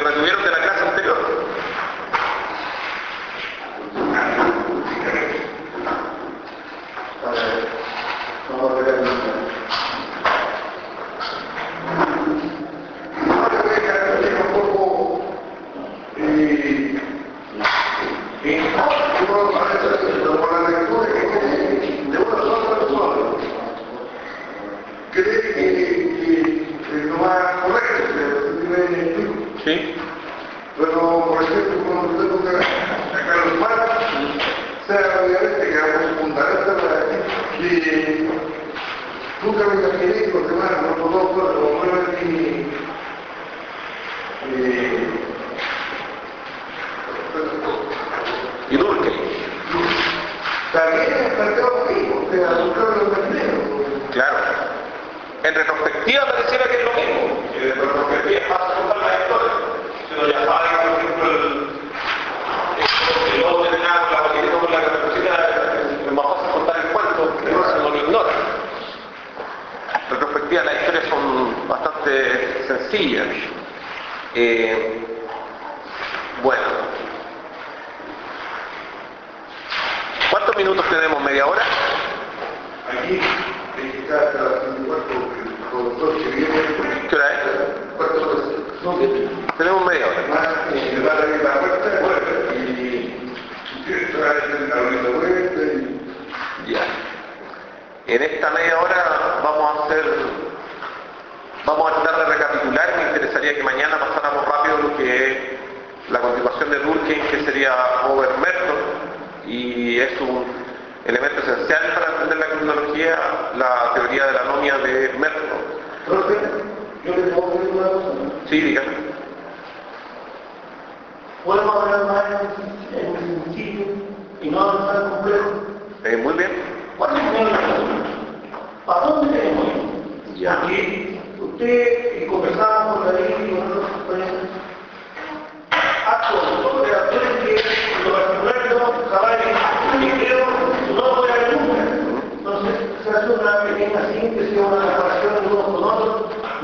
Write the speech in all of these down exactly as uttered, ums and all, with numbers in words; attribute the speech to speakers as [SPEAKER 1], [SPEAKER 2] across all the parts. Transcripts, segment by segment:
[SPEAKER 1] retuvieron de la clase anterior.
[SPEAKER 2] Vamos a ver.
[SPEAKER 1] Sí.
[SPEAKER 2] Pero, por ejemplo, cuando usted toca a Carlos Marx, sea obviamente que algo fundamental para decir que nunca me imaginé que los demás no conozco, o bueno, que
[SPEAKER 1] y Durkheim.
[SPEAKER 2] También es planteado lo mismo, o sea, nunca me lo imaginé.
[SPEAKER 1] Claro. En retrospectiva pareciera que es lo mismo. Y en retrospectiva es más contar la historia. Si uno ya sabe que, por ejemplo, el lobo de nada, la vaquerita con la caperucita, es más fácil contar el cuento, que no se no lo ignora. En retrospectiva las historias son bastante sencillas. Eh, bueno. ¿Cuántos minutos tenemos? ¿Media hora?
[SPEAKER 2] Aquí, en está hasta las veinticuatro, el productor que viene.
[SPEAKER 1] ¿Qué hora es?
[SPEAKER 2] ¿Cuántas horas? No,
[SPEAKER 1] tenemos media hora.
[SPEAKER 2] más, y le va a abrir la puerta, bueno, y si trae la vuelta y...
[SPEAKER 1] Ya. En esta media hora vamos a hacer, vamos a tratar de recapitular. Me interesaría que mañana pasáramos rápido lo que es la continuación de Durkheim, que sería Over Merton, y es un elemento esencial para entender la criminología, la teoría de la anomia de Merton.
[SPEAKER 2] Profe, yo le puedo decir una cosa.
[SPEAKER 1] Sí, dígame.
[SPEAKER 2] Podemos hablar más en el sencillo y no avanzar complejo.
[SPEAKER 1] Eh, muy bien.
[SPEAKER 2] ¿Cuál es el ¿Para dónde queremos ir?
[SPEAKER 1] Ya.
[SPEAKER 2] Porque usted, y conversamos con David y con otros compañeros, actos, todos los actores que en lo particular no saben y creo no voy a ver nunca. Entonces se hace una pequeña síntesis, una comparación de unos con otros,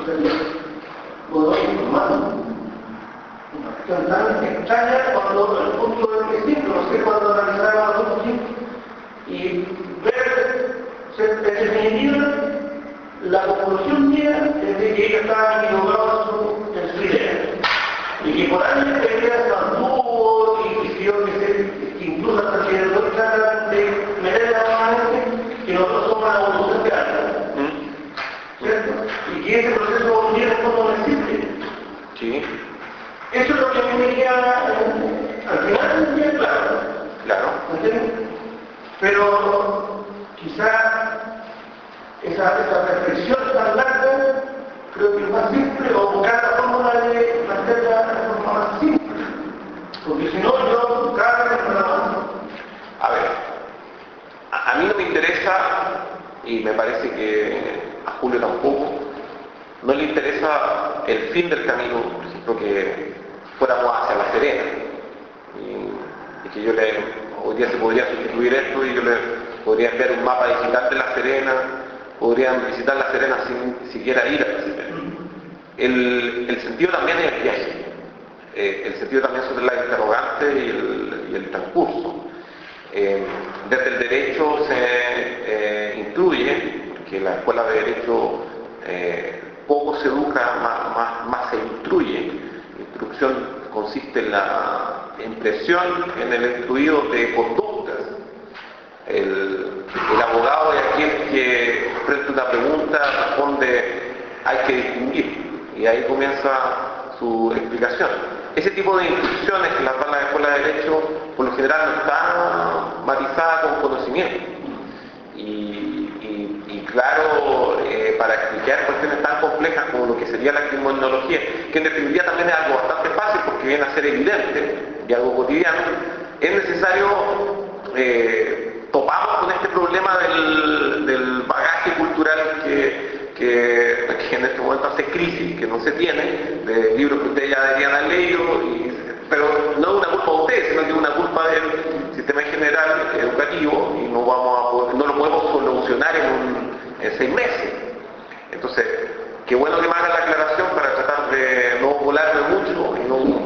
[SPEAKER 2] con dos humanos. Una cuestión tan extraña cuando el punto del principio, no sé, cuando analizamos a los puntos y ver, en definitiva, la conclusión mía es de que ellos estaban equivocados en su idea. Y que por años la idea se mantuvo y quisieron que se, incluso hasta que el doctor trata de meter la mano que nosotros somos una evolución de algo. ¿Cierto? Y que ese proceso evolutivo no existe.
[SPEAKER 1] Sí.
[SPEAKER 2] Eso es lo que a mí me queda al final del día claro.
[SPEAKER 1] Claro.
[SPEAKER 2] ¿Entiendes? Pero quizá esa, esa reflexión tan larga creo que es más simple o buscar la fórmula de plantearla de forma más simple. Porque si no, yo cada vez me la mando.
[SPEAKER 1] A ver, a, a mí no me interesa, y me parece que a Julio tampoco, no le interesa el fin del camino, por ejemplo, que fuéramos hacia La Serena. Y, y que yo le, hoy día se podría sustituir esto y yo le podría enviar un mapa digital de La Serena, podrían visitar La Serena sin siquiera ir a La Serena. El, el sentido también es el viaje. Eh, el sentido también son las interrogantes y el, y el transcurso. Eh, desde el derecho se eh, instruye, que la escuela de derecho eh, poco se educa, más, más, más se instruye. Instrucción consiste en la impresión en el instruido de conductas. El, el abogado es aquel que frente a una pregunta responde hay que distinguir, y ahí comienza su explicación. Ese tipo de instrucciones que las da la escuela de derecho por lo general no está matizada con conocimiento. Y, y, y claro, eh, para explicar cuestiones tan complejas como lo que sería la criminología, que en definitiva también es algo bastante fácil porque viene a ser evidente y algo cotidiano, es necesario eh, topamos con este problema del, del bagaje cultural que, que, que en este momento hace crisis, que no se tiene, de libros que ustedes ya deberían haber leído, y, pero no es una culpa de ustedes, sino que es una culpa del sistema en general educativo, y no, vamos a poder, no lo podemos solucionar en, un, en seis meses. Entonces, qué bueno que me hagan la aclaración para tratar de no volarme mucho y no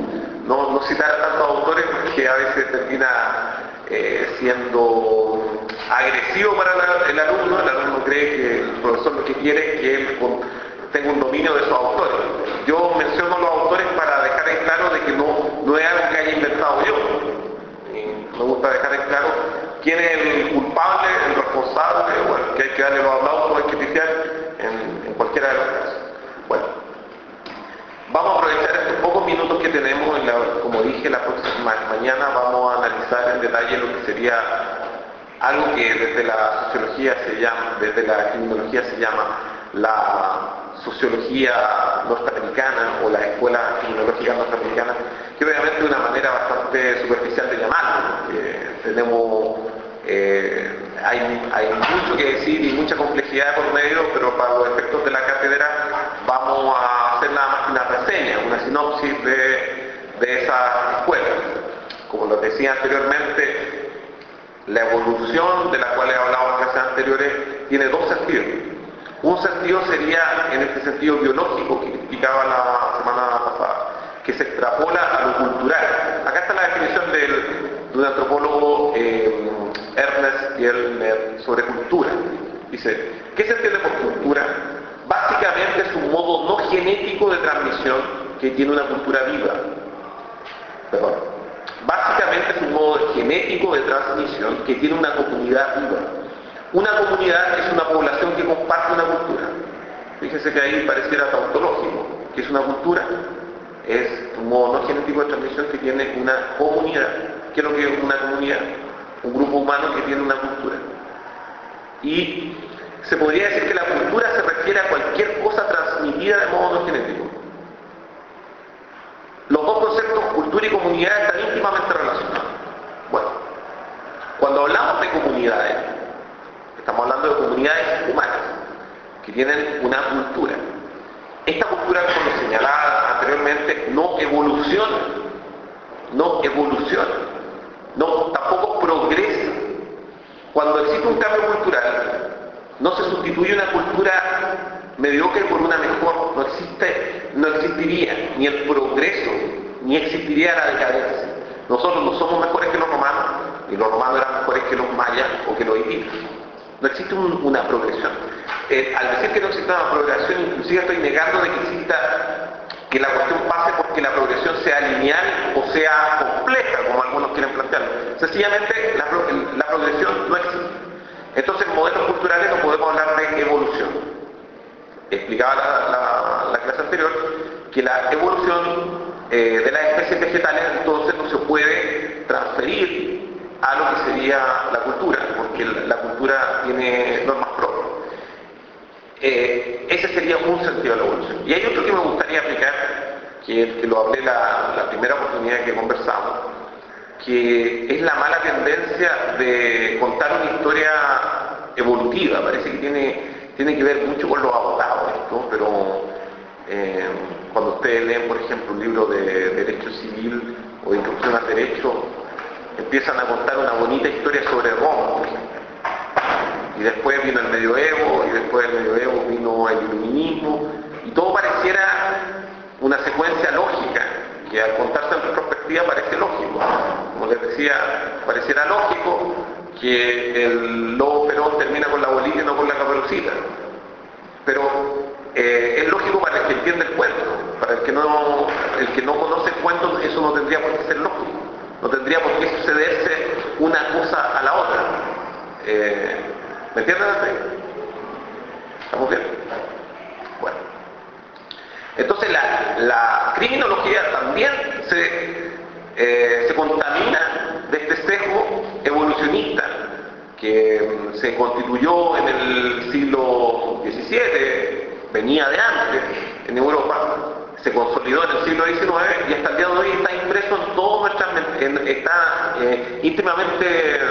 [SPEAKER 1] que a veces termina eh, siendo agresivo para la, el alumno. El alumno cree que el profesor lo que quiere es que él con, tenga un dominio de esos autores. Yo menciono los autores para dejar en claro de que no, no es algo que haya inventado yo. Y me gusta dejar en claro quién es el culpable, el responsable, o el que hay que darle los aplausos artificiales en, en cualquiera de los casos. Bueno, vamos a aprovechar estos pocos minutos que tenemos, en la, como dije, la próxima mañana vamos a analizar en detalle lo que sería algo que desde la sociología se llama, desde la criminología se llama la sociología norteamericana o la escuela criminológica norteamericana, que obviamente es una manera bastante superficial de llamarlo, porque tenemos, eh, hay, hay mucho que decir y mucha complejidad por medio, pero para los efectos de la cátedra vamos a hacer nada más que una reseña, una sinopsis de, de esa escuela. Como lo decía anteriormente, la evolución de la cual he hablado en clases anteriores tiene dos sentidos. Un sentido sería en este sentido biológico que explicaba la semana pasada, que se extrapola a lo cultural. Acá está la definición del, de un antropólogo, eh, Ernest Gellner, sobre cultura. Dice, ¿qué se entiende por cultura? Básicamente es un modo no genético de transmisión que tiene una cultura viva. Perdón. Básicamente es un modo genético de transmisión que tiene una comunidad viva. Una comunidad es una población que comparte una cultura. Fíjense que ahí pareciera tautológico. ¿Qué es una cultura? Es un modo no genético de transmisión que tiene una comunidad. ¿Qué es lo que es una comunidad? Un grupo humano que tiene una cultura. Y se podría decir que la cultura se refiere a cualquier cosa transmitida de modo no genético. Los dos conceptos, cultura y comunidad, están íntimamente relacionados. Bueno, cuando hablamos de comunidades, estamos hablando de comunidades humanas que tienen una cultura. Esta cultura, como señalaba anteriormente, no evoluciona, no evoluciona, no, tampoco progresa. Cuando existe un cambio cultural, no se sustituye una cultura mediocre por una mejor, no existe, no existiría ni el progreso, ni existiría la decadencia. Nosotros no somos mejores que los romanos, ni los romanos eran mejores que los mayas o que los hititas. No existe un, una progresión. Eh, al decir que no existe una progresión, inclusive estoy negando de que exista, que la cuestión pase porque la progresión sea lineal o sea compleja, como algunos quieren plantearlo. Sencillamente la, la progresión no existe. Entonces, en modelos culturales no podemos hablar de evolución. Explicaba la, la, la clase anterior que la evolución eh, de las especies vegetales entonces no se puede transferir a lo que sería la cultura, porque la, la cultura tiene normas propias. Eh, ese sería un sentido de la evolución. Y hay otro que me gustaría aplicar, que, que lo hablé la, la primera oportunidad que conversamos, que es la mala tendencia de contar una historia evolutiva. Parece que tiene, tiene que ver mucho con los abogados esto, pero eh, cuando ustedes leen, por ejemplo, un libro de Derecho Civil o de Introducción al Derecho, empiezan a contar una bonita historia sobre Roma, por ejemplo. Y después vino el medioevo, y después del medioevo vino el iluminismo, y todo pareciera una secuencia lógica, que al contarse en retrospectiva parece lógico. Como les decía, pareciera lógico que el lobo Perón termina con la bolita y no con la Caperucita. Pero eh, es lógico para el que entiende el cuento. Para el que no, el que no conoce el cuento, eso no tendría por qué ser lógico. No tendría por qué sucederse una cosa a la otra. Eh, ¿Me entienden hasta ahí? ¿Estamos bien? Bueno. Entonces la, la criminología también se, eh, se contamina de este sesgo evolucionista que se constituyó en el siglo diecisiete, venía de antes en Europa, se consolidó en el siglo diecinueve y hasta el día de hoy está impreso en todas nuestras, en, está eh, íntimamente,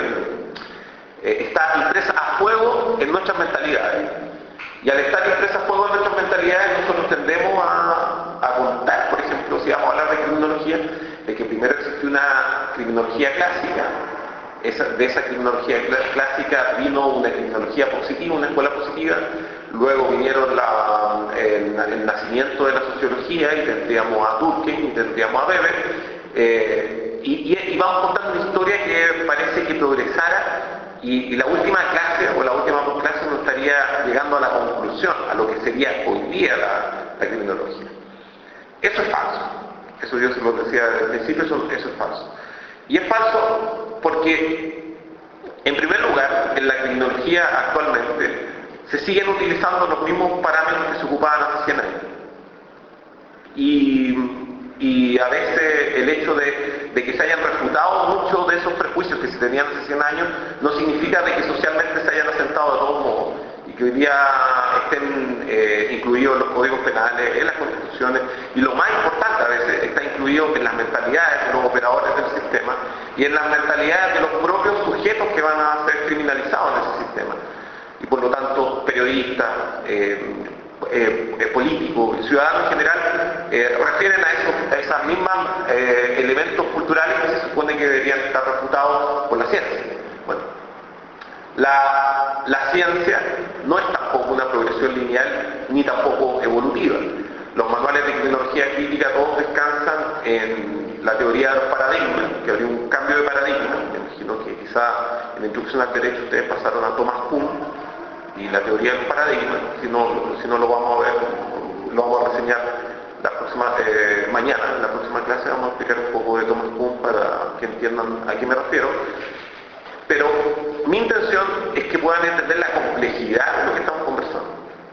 [SPEAKER 1] eh, está impresa a fuego en nuestras mentalidades. Y al estar impresa a fuego en nuestras mentalidades, nosotros tendemos a, a contar, por ejemplo, si vamos a hablar de criminología, de que primero existió una criminología clásica. Esa, de esa criminología clásica vino una criminología positiva, una escuela positiva, luego vinieron la, el, el nacimiento de la sociología, y tendríamos a Durkheim, y tendríamos a Weber, eh, y, y, y vamos contando una historia que parece que progresara y, y la última clase o la última clase nos estaría llegando a la conclusión, a lo que sería hoy día la, la criminología. Eso es falso. Eso yo se lo decía desde el principio, eso, eso es falso. Y es falso porque, en primer lugar, en la criminología actualmente se siguen utilizando los mismos parámetros que se ocupaban hace cien años. Y, y a veces el hecho de, de que se hayan refutado muchos de esos prejuicios que se tenían hace cien años no significa de que socialmente se hayan asentado de todos modos y que hoy día estén eh, incluidos en los códigos penales, en las constituciones, y lo más importante a veces está incluido en las mentalidades de los operadores del sistema y en las mentalidades de los propios sujetos que van a ser criminalizados en ese sistema. Y por lo tanto, periodistas, eh, eh, eh, políticos y ciudadanos en general eh, refieren a esos a esas mismas eh, elementos culturales que se supone que deberían estar refutados por la ciencia. Bueno, la, la ciencia no es tampoco una progresión lineal ni tampoco evolutiva. Los manuales de criminología crítica todos descansan en la teoría de los paradigmas, que habría un cambio de paradigma. Me imagino que quizá en la introducción al derecho ustedes pasaron a Thomas Kuhn y la teoría del paradigma. Si no, si no lo vamos a ver, lo vamos a reseñar la próxima, eh, mañana, en la próxima clase vamos a explicar un poco de Thomas Kuhn para que entiendan a qué me refiero. Pero mi intención es que puedan entender la complejidad de lo que estamos conversando.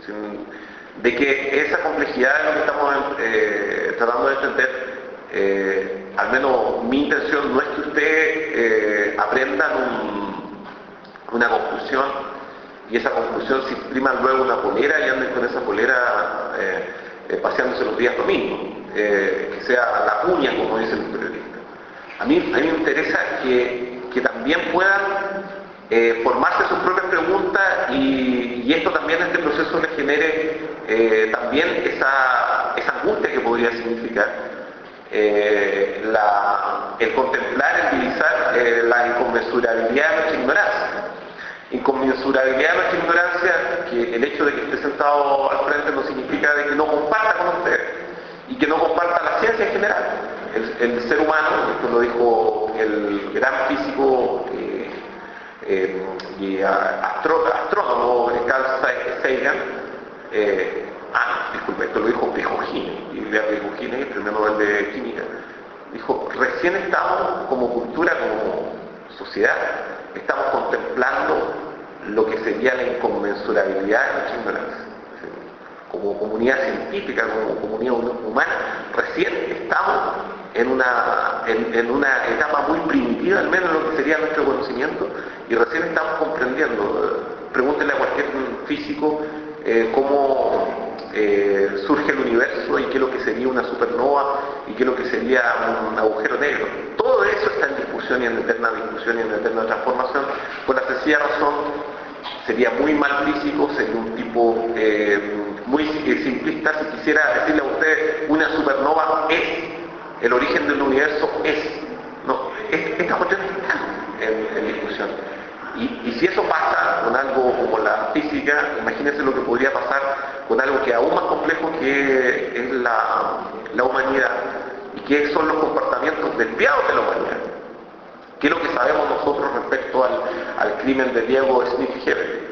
[SPEAKER 1] De que esa complejidad de lo que estamos eh, tratando de entender, eh, al menos mi intención no es que ustedes eh, aprendan un, una conclusión y esa conclusión se imprima luego una polera y anden con esa polera eh, eh, paseándose los días domingos, eh, que sea la cuña, como dicen los periodistas. A mí, a mí me interesa que, que también puedan eh, formarse sus propias preguntas y, y esto también, este proceso les genere eh, también esa, esa angustia que podría significar eh, la, el contemplar, el divisar eh, la inconmensurabilidad de nuestra ignorancia. Inconmensurabilidad de nuestra ignorancia, que el hecho de que esté sentado al frente no significa de que no comparta con ustedes y que no comparta la ciencia en general. El, el ser humano, esto lo dijo el gran físico eh, eh, y astro, astrónomo Carl Sagan, eh, ah, disculpe, esto lo dijo Pejogine, y Pejogine, el premio Nobel de Química, dijo, recién estamos como cultura, como sociedad, estamos contemplando lo que sería la inconmensurabilidad de nuestra ignorancia. Como comunidad científica, como comunidad humana, recién estamos en una, en, en una etapa muy primitiva, al menos lo que sería nuestro conocimiento, y recién estamos comprendiendo. Pregúntenle a cualquier físico eh, cómo eh, surge el universo y qué es lo que sería una supernova y qué es lo que sería un agujero negro. Todo eso está en discusión y en eterna discusión y en eterna transformación, por la sencilla razón, sería muy mal físico, sería un tipo eh, muy eh, simplista si quisiera decirle a usted una supernova es, el origen del universo es, no, es, esta cuestión está en, en discusión. Y, y si eso pasa con algo como la física, imagínense lo que podría pasar con algo que es aún más complejo, que es la, la humanidad, y que son los comportamientos desviados de la humanidad. ¿Qué es lo que sabemos nosotros respecto al, al crimen de Diego Smith Hebel?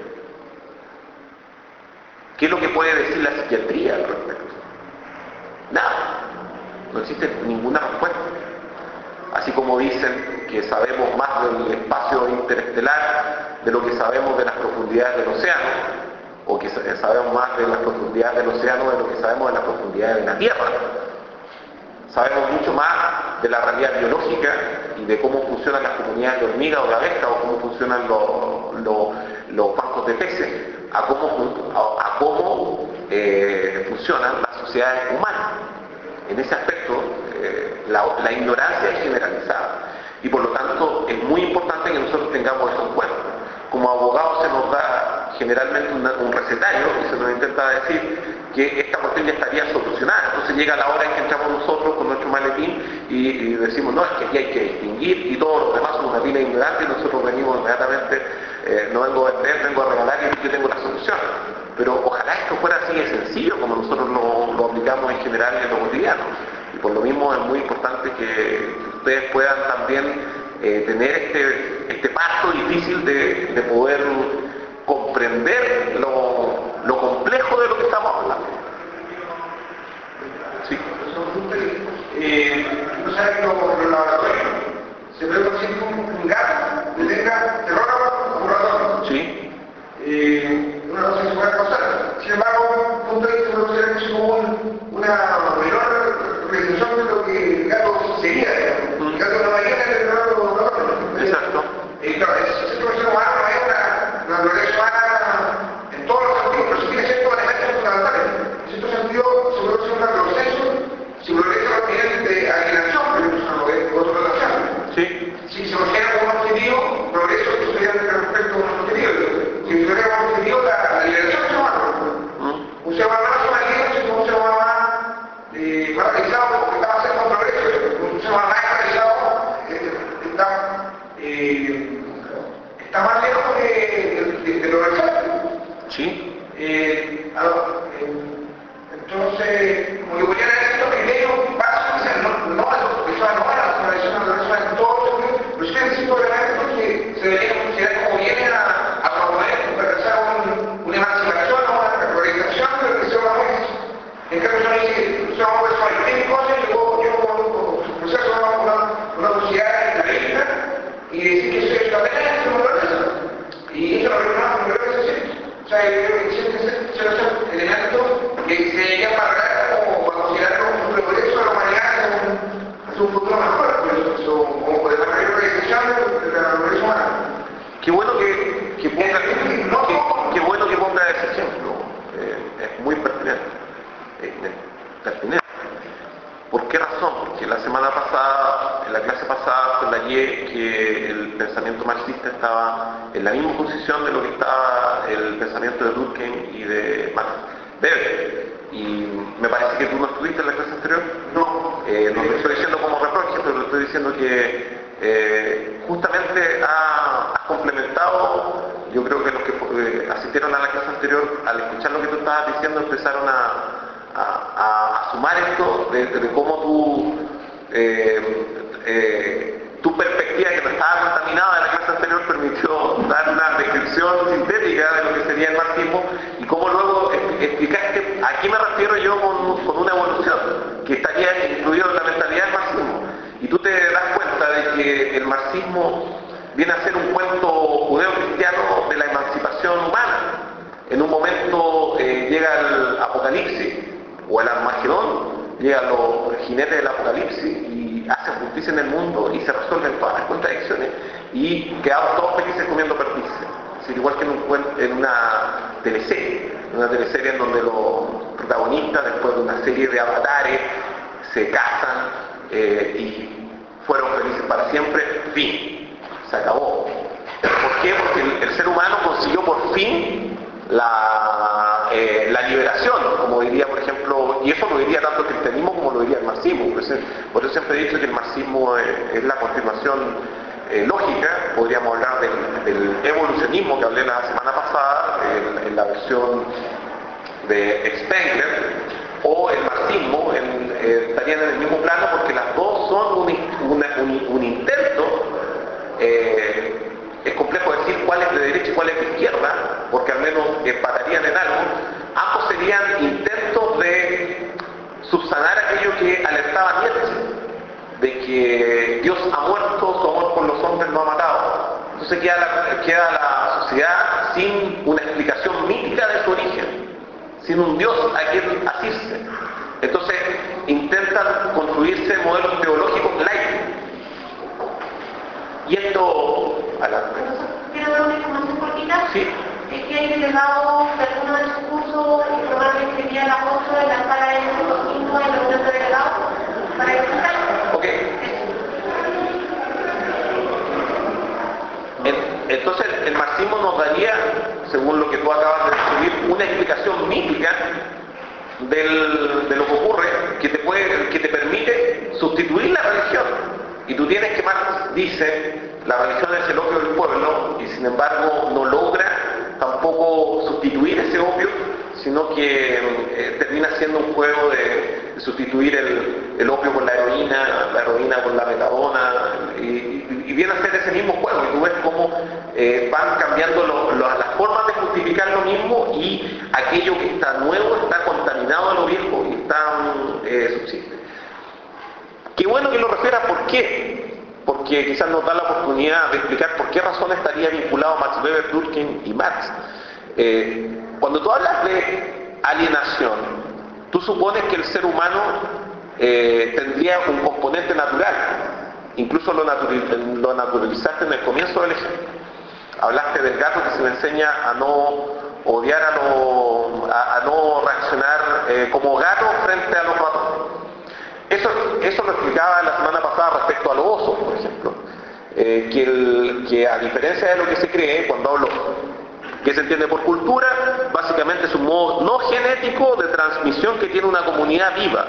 [SPEAKER 1] ¿Qué es lo que puede decir la psiquiatría al respecto? Nada. No existe ninguna respuesta. Así como dicen que sabemos más del espacio interestelar de lo que sabemos de las profundidades del océano, o que sabemos más de las profundidades del océano de lo que sabemos de las profundidades de la Tierra. Sabemos mucho más de la realidad biológica y de cómo funcionan las comunidades de hormigas o de abejas, o cómo funcionan los, los, los bancos de peces, a cómo, a, a cómo eh, funcionan las sociedades humanas. En ese aspecto, eh, la, la ignorancia es generalizada y por lo tanto es muy importante que nosotros tengamos eso en cuenta. Como abogados se nos da generalmente una, un recetario y se nos intenta decir que esta cuestión ya estaría solucionada. Entonces llega la hora en que entramos nosotros con nuestro maletín y, y decimos, no, es que aquí hay que distinguir y todos los demás son una pila ignorante y nosotros venimos inmediatamente, eh, no vengo a vender, vengo a regalar y yo tengo la solución. Pero ojalá esto fuera así de sencillo como nosotros lo, lo aplicamos en general en lo cotidiano. Y por lo mismo es muy importante que ustedes puedan también eh, tener este, este paso difícil de, de poder comprender lo, lo complejo de lo que estamos hablando. Sí.
[SPEAKER 2] Eh, no saben que los laboratorios se puede conseguir un gas que tenga terror a laboratorio.
[SPEAKER 1] Sí.
[SPEAKER 2] Eh, una cosa que se puede causar. Sin embargo, un punto de vista puede ser como un, una menor representación de lo que el gato sería. Mm. El gato no varía en el terror de los laboratorios.
[SPEAKER 1] Exacto.
[SPEAKER 2] Eh, claro, ese proceso humano no es una naturaleza humana en todos los sentidos, pero sí tiene ciertos elementos fundamentales. En cierto sentido, se produce un retroceso, se progresa los niveles de alienación, por ejemplo, lo es otro relación.
[SPEAKER 1] Sí.
[SPEAKER 2] Si se considera como un objetivo, progreso, esto sería respecto a un objetivo. Si se considera como objetivo, la, la liberación del ser humano. Mm. Un ser humano más humanizo, sino un ser humano más eh, más realizado, porque está más cerca de un progreso. Un ser humano más realizado eh, está, eh, está más lejos de, de, de lo realizado.
[SPEAKER 1] Sí.
[SPEAKER 2] Eh, algo, eh, entonces, como que podrían haber ciertos criterios básicos, no, no, eso no es la tradición de la persona en todos los sentidos, pero sí hay ciertos elementos que se deberían considerar como vienen a, a promover, para realizar un, una emancipación o una regularización de lo que se llama es. En cambio, yo no dice que somos una persona que tiene cosas, yo, yo como proceso una, una, una sociedad esclavista y decir que eso es la pena es una naturaleza. Y eso lo que no es una naturaleza. O sea, yo creo que existen ciertos elementos que se deberían valorar como para considerarlo como un progreso de la humanidad hacia un futuro mejor, pues, o como de la mayor organización de la naturaleza humana.
[SPEAKER 1] Qué bueno que, que ponga, qué, qué bueno que ponga ese ejemplo. Eh, es muy pertinente. Eh, pertinente. ¿Por qué razón? Porque la semana pasada, en la clase pasada, subrayé que el pensamiento marxista estaba en la misma posición de lo que estaba el pensamiento de Durkheim y de Max Weber. Y me parece que tú no estuviste en la clase anterior. No, eh, no lo estoy diciendo como reproche, pero estoy diciendo que eh, justamente ha, has complementado. Yo creo que los que eh, asistieron a la clase anterior, al escuchar lo que tú estabas diciendo, empezaron a A, a, a sumar esto de, de cómo tú, eh, eh, tu perspectiva que no estaba contaminada en la clase anterior permitió dar una descripción sintética de lo que sería el marxismo y cómo luego explicaste a qué me refiero yo con, con una evolución que estaría incluido en la mentalidad del marxismo. Y tú te das cuenta de que el marxismo viene a ser un cuento judeo-cristiano de la emancipación humana. En un momento eh, llega el apocalipsis o el Armagedón, llegan los jinetes del apocalipsis y hacen justicia en el mundo y se resuelven todas las contradicciones y quedamos todos felices comiendo perdices. Así que igual que en, un, en una teleserie, una teleserie en donde los protagonistas, después de una serie de avatares, se casan eh, y fueron felices para siempre, fin, se acabó. ¿Por qué? Porque el, el ser humano consiguió por fin La, eh, la liberación, como diría, por ejemplo, y eso lo diría tanto el cristianismo como lo diría el marxismo. Por eso, por eso siempre he dicho que el marxismo es, es la continuación eh, lógica. Podríamos hablar del, del evolucionismo que hablé la semana pasada, en, en la versión de Spengler, o el marxismo, en, eh, estarían en el mismo plano porque las dos son un, una, un, un intento. Eh, Es complejo decir cuál es de derecha y cuál es de izquierda, porque al menos empatarían en algo. Ambos serían intentos de subsanar aquello que alertaba Nietzsche, de que Dios ha muerto, su amor por los hombres no ha matado. Entonces queda la, queda la sociedad sin una explicación mítica de su origen, sin un Dios a quien asirse. Entonces intentan construirse modelos teológicos laicos. Y esto... Adelante.
[SPEAKER 3] Quiero dar una información cortita.
[SPEAKER 1] Sí.
[SPEAKER 3] Es que hay delegado de alguno de sus cursos y probablemente sería la ocho de la sala de cinco de los otros delegados para disfrutar.
[SPEAKER 1] Ok. Entonces el marxismo nos daría, según lo que tú acabas de describir, una explicación mítica del, de lo que ocurre que te, puede, que te permite sustituir la religión. Y tú tienes que, Marx dice, la religión es el opio del pueblo y sin embargo no logra tampoco sustituir ese opio, sino que eh, termina siendo un juego de, de sustituir el, el opio por la heroína, la heroína por la metadona, y, y, y viene a ser ese mismo juego, y tú ves cómo eh, van cambiando lo, lo, las formas de justificar lo mismo, y aquello que está nuevo está contaminado a lo viejo y está eh, subsiste. Qué bueno que lo refiera, ¿por qué? Porque quizás nos da la oportunidad de explicar por qué razón estaría vinculado Max Weber, Durkheim y Marx. Eh, cuando tú hablas de alienación, tú supones que el ser humano eh, tendría un componente natural, incluso lo, natural, lo naturalizaste en el comienzo del ejemplo. Hablaste del gato que se le enseña a no odiar, a no, a, a no reaccionar eh, como gato frente a los ratones. Eso, eso lo explicaba la semana pasada respecto a los osos, por ejemplo, eh, que, el, que a diferencia de lo que se cree, cuando hablo que se entiende por cultura, básicamente es un modo no genético de transmisión que tiene una comunidad viva.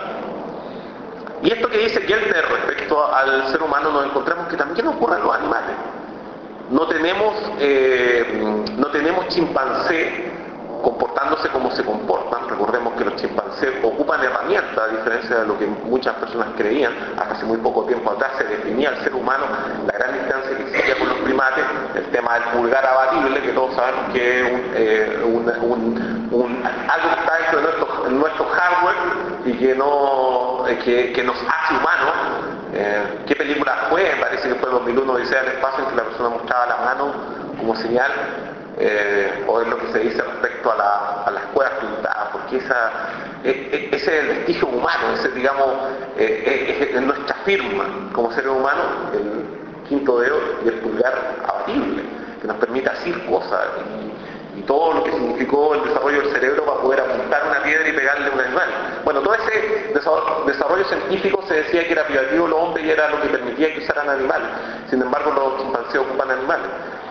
[SPEAKER 1] Y esto que dice Geltner respecto al ser humano, nos encontramos que también ocurre en los animales. No tenemos, eh, no tenemos chimpancé comportándose como se comportan. Recordemos que los chimpancés ocupan herramientas, a diferencia de lo que muchas personas creían. Hasta hace muy poco tiempo atrás se definía al ser humano la gran distancia que existía con los primates, el tema del pulgar abatible, que todos sabemos que es un, eh, un, un, un, algo que está dentro de nuestro, en nuestro hardware y que, no, eh, que, que nos hace humanos. Eh, ¿Qué película fue? Me parece que fue dos mil uno, Odisea del Espacio, en que la persona mostraba la mano como señal. Eh, o es lo que se dice respecto a, la, a las cuevas pintadas, porque esa, eh, ese es el vestigio humano, ese digamos eh, es, es nuestra firma como seres humanos, el quinto dedo y el pulgar abatible, que nos permite hacer cosas y, y todo lo que significó el desarrollo del cerebro para poder apuntar una piedra y pegarle a un animal. Bueno, todo ese desarrollo científico se decía que era privativo de los hombres y era lo que permitía que usaran animales. Sin embargo, los chimpancés ocupan animales.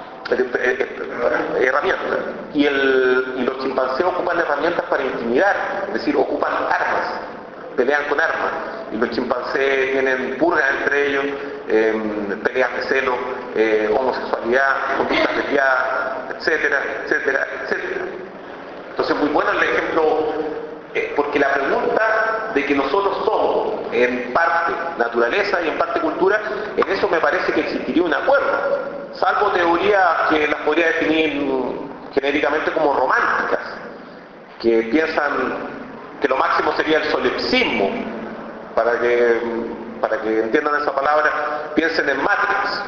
[SPEAKER 1] herramientas y, el, y los chimpancés ocupan herramientas para intimidar, es decir, ocupan armas, pelean con armas, y los chimpancés tienen purgas entre ellos, eh, peleas de celo, eh, homosexualidad, conductas desviadas, etcétera, etcétera, etcétera. Entonces muy bueno el ejemplo, eh, porque la pregunta de que nosotros somos en parte naturaleza y en parte cultura, en eso me parece que existiría un acuerdo, salvo teorías que las podría definir genéricamente como románticas, que piensan que lo máximo sería el solipsismo, para que, para que entiendan esa palabra, piensen en Matrix.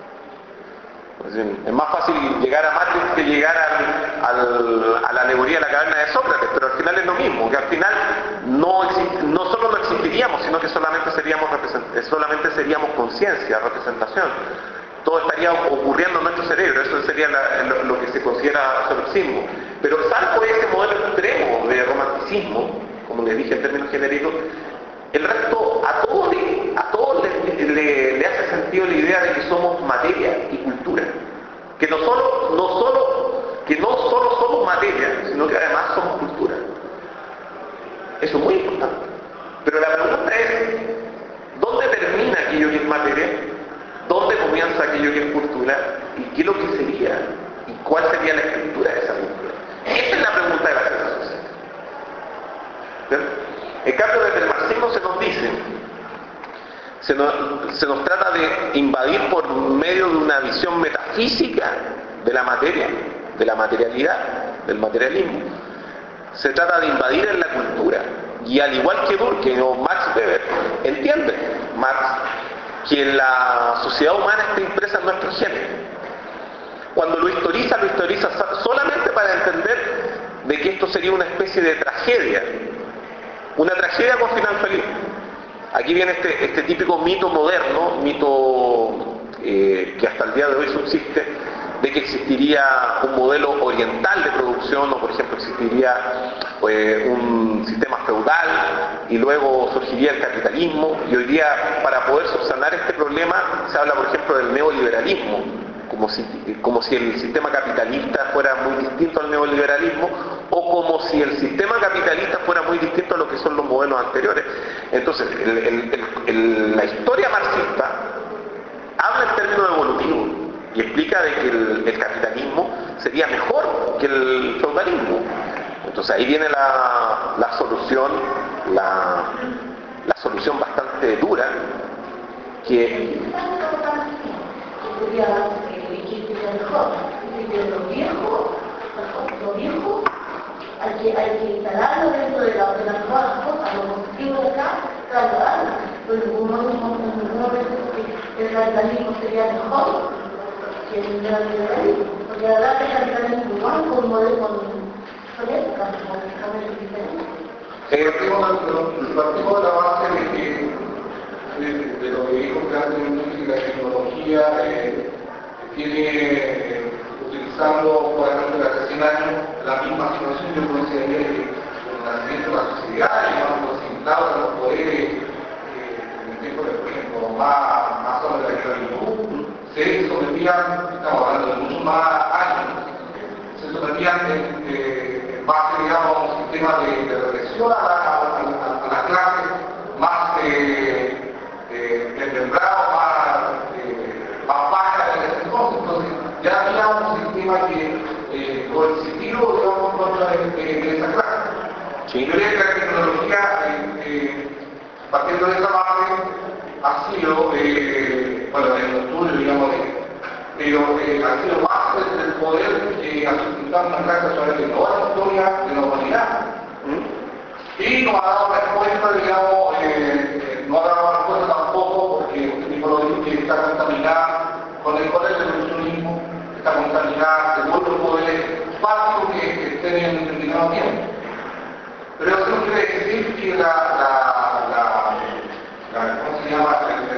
[SPEAKER 1] Es más fácil llegar a Matrix que llegar al, al, a la alegoría de la caverna de Sócrates, pero al final es lo mismo, que al final no, exist, no solo no existiríamos, sino que solamente seríamos, solamente seríamos conciencia, representación. Todo estaría ocurriendo en nuestro cerebro, eso sería la, lo, lo que se considera solipsismo. Pero salvo ese modelo extremo de romanticismo, como les dije en términos genéricos, el resto a todos, a todos le, le, le hace sentido la idea de que somos materia y cultura. Que no solo, no solo, que no solo somos materia, sino que además somos cultura. Eso es muy importante. Pero la pregunta es, ¿dónde termina aquello que es materia? ¿Dónde comienza aquello que es cultura? ¿Y qué es lo que sería? ¿Y cuál sería la estructura de esa cultura? Esa es la pregunta de la ciencia social. ¿Ven? En cambio, desde el marxismo se nos dice, se nos, se nos trata de invadir por medio de una visión metafísica de la materia, de la materialidad, del materialismo. Se trata de invadir en la cultura. Y al igual que Durkheim o Max Weber, entiende Marx que la sociedad humana está impresa en nuestros genes. Cuando lo historiza, lo historiza solamente para entender de que esto sería una especie de tragedia, una tragedia con final feliz. Aquí viene este, este típico mito moderno, mito eh, que hasta el día de hoy subsiste, de que existiría un modelo oriental de producción, o por ejemplo existiría eh, un sistema feudal y luego surgiría el capitalismo, y hoy día para poder subsanar este problema se habla por ejemplo del neoliberalismo, como si, como si el sistema capitalista fuera muy distinto al neoliberalismo, o como si el sistema capitalista fuera muy distinto a lo que son los modelos anteriores. Entonces el, el, el, el, la historia marxista habla en términos evolutivos y explica de que el, el capitalismo sería mejor que el feudalismo. Entonces ahí viene la, la solución, la, la solución bastante dura, que
[SPEAKER 3] sería elegir que sea mejor. Que lo viejo, lo viejo, hay que, hay que instalarlo dentro de, la, de las nuevas cosas, lo positivo de acá, trasladar. Pero en ningún momento que el capitalismo sería mejor que el neoliberalismo. Porque la verdad que el capitalismo igual con modelo con épocas, con diferentes.
[SPEAKER 2] Partimos de la base de que de, de lo que dijo que hace la tecnología eh, tiene eh, utilizando por ejemplo hace cien años la misma situación. Yo consideraría que el nacimiento de la sociedad y cuando se instauran los poderes eh, en el tiempo de, por ejemplo, más, más sobre la esclavitud, se sometían, estamos hablando de muchos más años, se sometían en, eh, en base, digamos, a un sistema de, de represión a la, a, a, a la clase más eh, eh, desmembrado, más, eh, más baja de ese entonces. Entonces, ya había un sistema que eh, coercitivo, digamos, en contra de, de, de esa clase. Sí. Yo diría que la tecnología, eh, eh, partiendo de esa base, ha sido, eh, bueno, en el estudio, digamos, de, pero eh, ha sido más desde el poder que ha sustentado una clase sobre que toda la historia de la humanidad. ¿Mm? Y nos ha dado respuesta, digamos, eh, no ha dado respuesta tampoco, porque este tipo lo dice que está contaminada con el poder del evolucionismo, está contaminada según los poderes básicos que, que estén en un determinado tiempo. Pero eso no quiere decir que la, la, la, la ¿cómo se llama?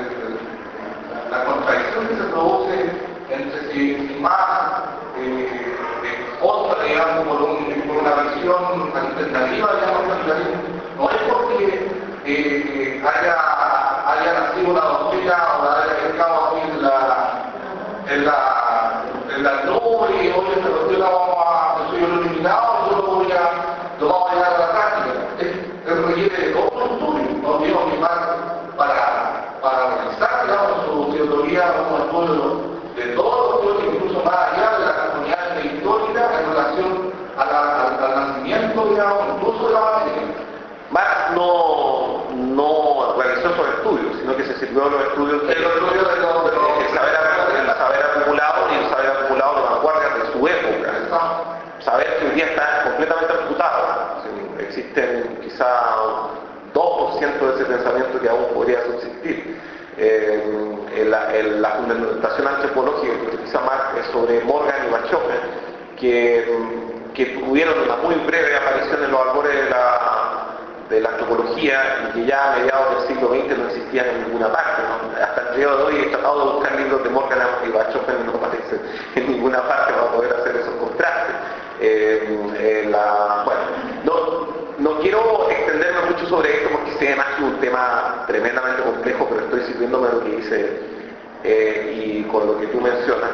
[SPEAKER 2] La, la contradicción que se produce entre si, si más eh, eh, otra, digamos, por, un, por una visión alternativa, digamos, al capitalismo, no es porque eh, eh, haya, haya nacido una doctrina o la haya pescado aquí en la, en la, en la nube y hoy esta cuestión la vamos a, yo soy el iluminado, yo lo voy a, lo vamos a llevar a la práctica. Es, es requiere de todo un estudio, no quiero quemar para, para realizar, digamos, su teoría, un estudio de todos los teóricos, incluso más allá de la comunidad histórica en relación a la, al, al nacimiento, digamos, incluso de la materia.
[SPEAKER 1] Marx no, no realizó esos estudios, sino que se sirvió de los estudios de,
[SPEAKER 2] el estudio de los, de los,
[SPEAKER 1] el saber, el saber acumulado y el saber acumulado de vanguardia de su época. Saber que hoy día está completamente refutado. Existen quizá dos por ciento de ese pensamiento que aún podría subsistir. Eh, en la, en la fundamentación antropológica que utiliza Marx es sobre Morgan y Bachofen, que, que tuvieron una muy breve aparición en los albores de la, de la antropología y que ya a mediados del siglo veinte no existían en ninguna parte, ¿no? Hasta el día de hoy he tratado de buscar libros de Morgan y Bachofen y no aparecen en ninguna parte para poder hacer esos contrastes. Eh, eh, la, bueno, no, no quiero extenderme mucho sobre esto porque sé más que un tema tremendamente complejo, pero estoy sirviéndome de lo que dice eh, y con lo que tú mencionas.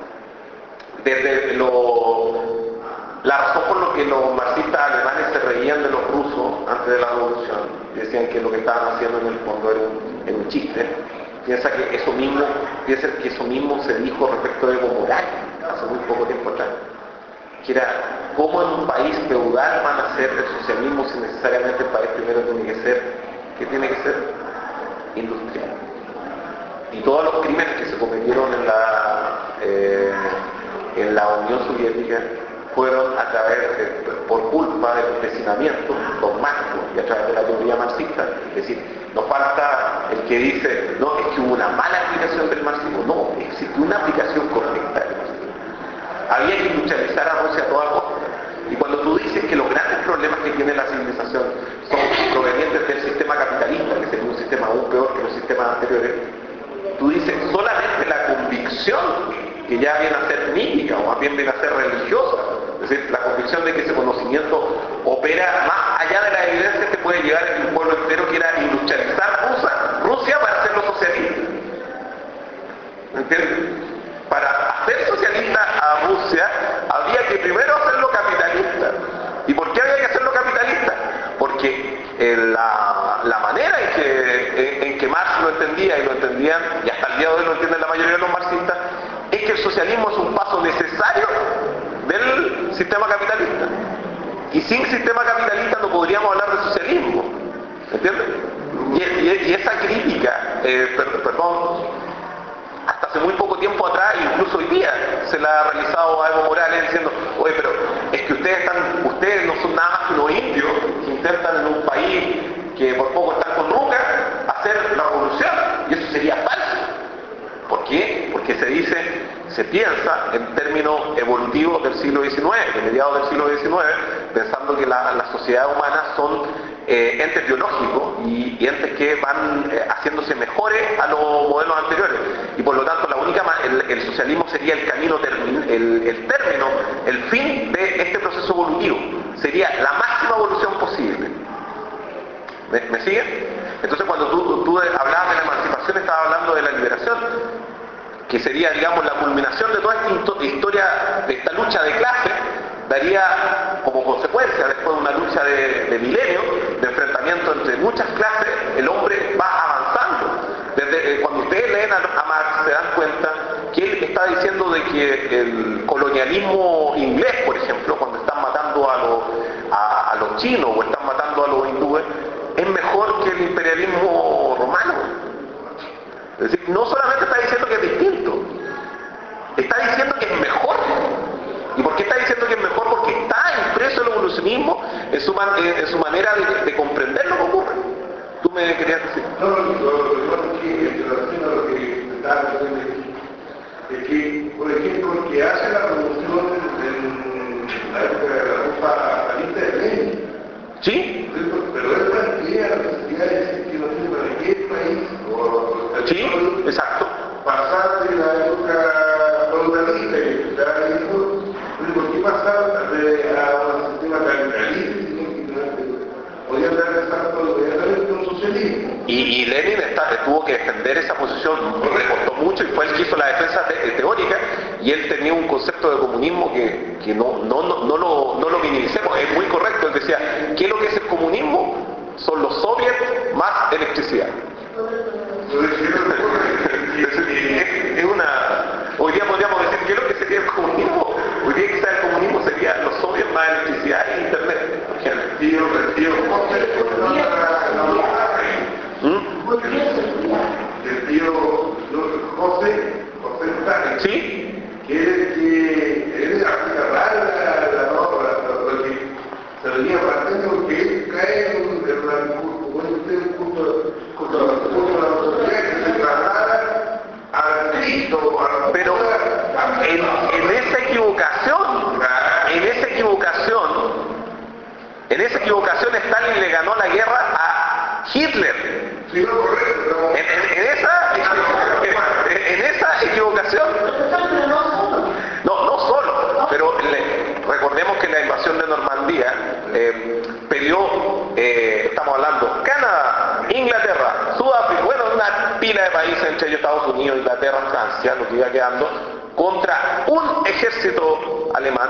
[SPEAKER 1] Desde lo, la razón por la que los marxistas alemanes se reían de los rusos antes de la revolución, decían que lo que estaban haciendo en el fondo era un, era un chiste. Piensa que eso mismo, piensa que eso mismo se dijo respecto de Evo Morales hace muy poco tiempo atrás. Que era cómo en un país feudal van a hacer el socialismo si necesariamente el país primero tiene que ser, ¿qué tiene que ser? Industrial. Y todos los crímenes que se cometieron en la, eh, en la Unión Soviética fueron a través de, por culpa del empecinamiento dogmático y a través de la teoría marxista. Es decir, nos falta el que dice, no, es que hubo una mala aplicación del marxismo. No, existe una aplicación correcta del marxismo. Había que industrializar a Rusia a toda costa. Y cuando tú dices que los grandes problemas que tiene la civilización son provenientes del sistema capitalista, que sería un sistema aún peor que los sistemas anteriores, tú dices solamente la convicción, que ya viene a ser mítica o más bien viene a ser religiosa, es decir, la convicción de que ese conocimiento opera más allá de la evidencia que puede llegar en un pueblo entero, que era industrializar Rusia, Rusia para hacerlo socialista. ¿Entiendes? Para hacer socialista a Rusia había que primero hacerlo capitalista. ¿Y por qué había que hacerlo capitalista? Porque eh, la, la manera en que, en, en que Marx lo entendía, y lo entendían, y hasta el día de hoy lo entienden la mayoría de los marxistas, es que el socialismo es un paso necesario del sistema capitalista. Y sin sistema capitalista no podríamos hablar de socialismo. ¿Entiendes? Y, y- y esa crítica, eh, per- perdón, hasta hace muy poco tiempo atrás, incluso hoy día, se la ha realizado a Evo Morales diciendo, oye, pero es que ustedes están, ustedes no son nada más que unos indios que intentan en un país que por poco están con Ruca hacer la revolución, y eso sería falso. ¿Por qué? Porque se dice, se piensa en términos evolutivos del siglo diecinueve, de mediados del siglo diecinueve, pensando que la- las sociedades humanas son eh, entes biológicos y, y entes que van eh, haciéndose mejores a los modelos anteriores. Y por lo tanto, la única ma- el, el socialismo sería el camino, termi- el, el término, el fin de este proceso evolutivo. Sería la máxima evolución posible. ¿Me, me sigue? Entonces cuando tú, tú hablabas de la emancipación, estabas hablando de la liberación, que sería, digamos, la culminación de toda esta histo- historia, de esta lucha de clase, daría como consecuencia, después de una lucha de, de milenio, de enfrentamiento entre muchas clases, el hombre va avanzando. Desde, eh, cuando ustedes leen a, a Marx se dan cuenta que él está diciendo de que el colonialismo inglés, por ejemplo, cuando están matando a los, a, a los chinos o están matando a los hindúes, es mejor que el imperialismo romano. Es decir, no solamente está diciendo que es distinto, está diciendo que es mejor. ¿Y por qué está diciendo que es mejor? Porque está impreso el evolucionismo en su, man, en su manera de, de comprender lo que ocurre. Tú me querías decir.
[SPEAKER 2] No, lo lo- lo que en relación a lo que estaba diciendo aquí, es que, por ejemplo, que hace la revolución en, en la época de la Rupa Alista de Lenin,
[SPEAKER 1] ¿Sí?
[SPEAKER 2] pero él plantea la necesidad de decir que no tiene para qué país, o
[SPEAKER 1] Sí, exacto.
[SPEAKER 2] pasar de la época colonialista que está diciendo, ¿por qué pasar de, a un sistema capitalista? Podrían dar el salto inmediatamente a un socialismo.
[SPEAKER 1] Y, y Lenin está, tuvo que defender esa posición, le costó mucho y fue el que hizo la defensa te, teórica, y él tenía un concepto de comunismo que, que no, no, no, no, lo, no lo minimicemos, es muy correcto. Él decía, ¿qué es lo que es el comunismo? Son los soviets más electricidad. es, es una, hoy día podríamos decir, ¿qué es lo que sería el comunismo? Hoy día quizás el comunismo sería los soviets más electricidad e internet, por ejemplo.
[SPEAKER 2] Tío, tío, el tío José, José Stalin,
[SPEAKER 1] ¿Sí?
[SPEAKER 2] que es el que él aplica mal la, la norma, lo que se venía partiendo porque él cae en en la culto contra la autoridad que se traslada al Cristo, a la
[SPEAKER 1] Pero en, en esa equivocación, en esa equivocación, en esa equivocación Stalin le ganó la guerra a Hitler.
[SPEAKER 2] Sí, no, correcto,
[SPEAKER 1] En, en- en esa, en, en esa equivocación, no, no solo, pero le- recordemos que la invasión de Normandía eh, peleó, eh, estamos hablando, Canadá, Inglaterra, Sudáfrica, bueno, una pila de países, entre ellos Estados Unidos, Inglaterra, Francia, lo que iba quedando, contra un ejército alemán,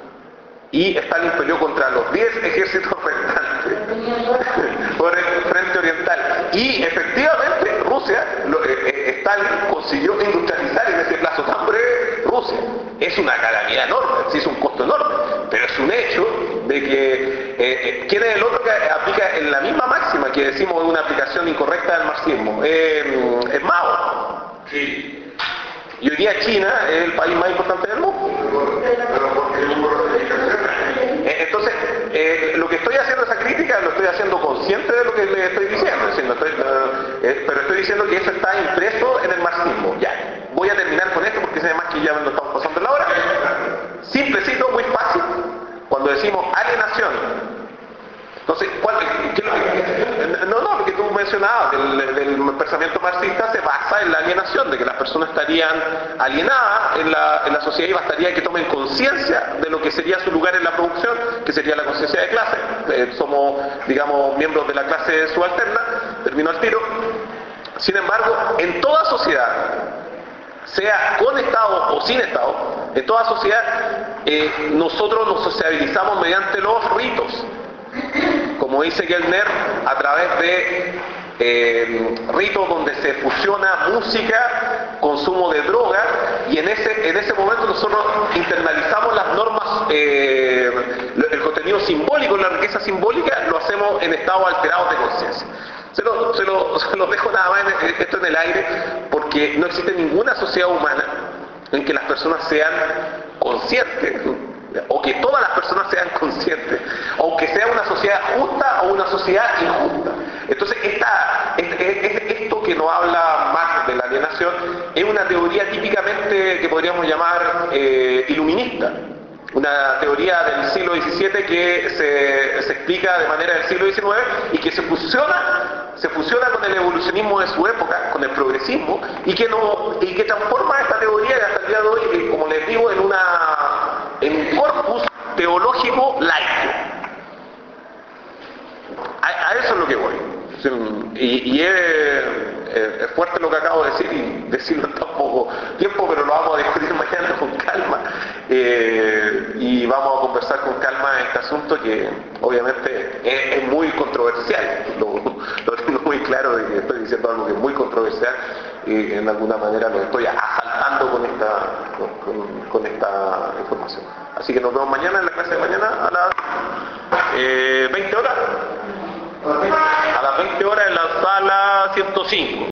[SPEAKER 1] y Stalin peleó contra los diez ejércitos restantes por el frente oriental. Y efectivamente Rusia, lo, eh, eh, Stalin consiguió industrializar en ese plazo tan breve Rusia. Es una calamidad enorme, sí, es un costo enorme, pero es un hecho de que eh, eh, ¿quién es el otro que aplica en la misma máxima que decimos una aplicación incorrecta del marxismo? Eh, es Mao.
[SPEAKER 2] sí.
[SPEAKER 1] Y hoy día China es el país más importante del mundo.
[SPEAKER 2] Pero porque hubo ratificaciones.
[SPEAKER 1] Eh, Entonces, eh, lo que estoy haciendo esa crítica lo estoy haciendo consciente de lo que le estoy diciendo, es decir, no estoy, eh, eh, pero estoy diciendo que eso está impreso en el marxismo. Ya, voy a terminar con esto porque sé más que ya nos estamos pasando la hora. Simplecito, muy fácil, cuando decimos alienación. Entonces, ¿cuál, qué es lo que, no, no, lo que tú mencionabas del, del pensamiento marxista se basa en la alienación, de que las personas estarían alienadas en la, en la sociedad y bastaría que tomen conciencia de lo que sería su lugar en la producción, que sería la conciencia de clase. Eh, somos, digamos, miembros de la clase subalterna, termino al tiro. Sin embargo, en toda sociedad, sea con Estado o sin Estado, en toda sociedad, eh, nosotros nos sociabilizamos mediante los ritos. Como dice Kellner, a través de eh, ritos donde se fusiona música, consumo de droga, y en ese, en ese momento nosotros internalizamos las normas, eh, el contenido simbólico, la riqueza simbólica, lo hacemos en estados alterados de conciencia. Se lo, se lo, se lo dejo nada más en, esto en el aire, porque no existe ninguna sociedad humana en que las personas sean conscientes, o que todas las personas sean conscientes, o que sea una sociedad justa o una sociedad injusta. Entonces, esta, este, esto que nos habla Marx de la alienación es una teoría típicamente que podríamos llamar eh, iluminista, una teoría del siglo diecisiete que se, se explica de manera del siglo diecinueve y que se fusiona se fusiona con el evolucionismo de su época, con el progresismo, y que, no, y que transforma esta teoría hasta el día de hoy, como les digo, en, una, en un corpus teológico laico. A, a eso es lo que voy. Y, y es, es fuerte lo que acabo de decir, y decirlo en tan poco tiempo, pero lo vamos a discutir mañana con calma. Eh, y vamos a conversar con calma este asunto que obviamente es, es muy controversial. Lo, lo tengo muy claro de que estoy diciendo algo que es muy controversial y en alguna manera lo estoy asaltando con esta, con, con esta información. Así que nos vemos mañana en la clase de mañana a las eh, veinte horas. A las veinte horas en la sala ciento cinco.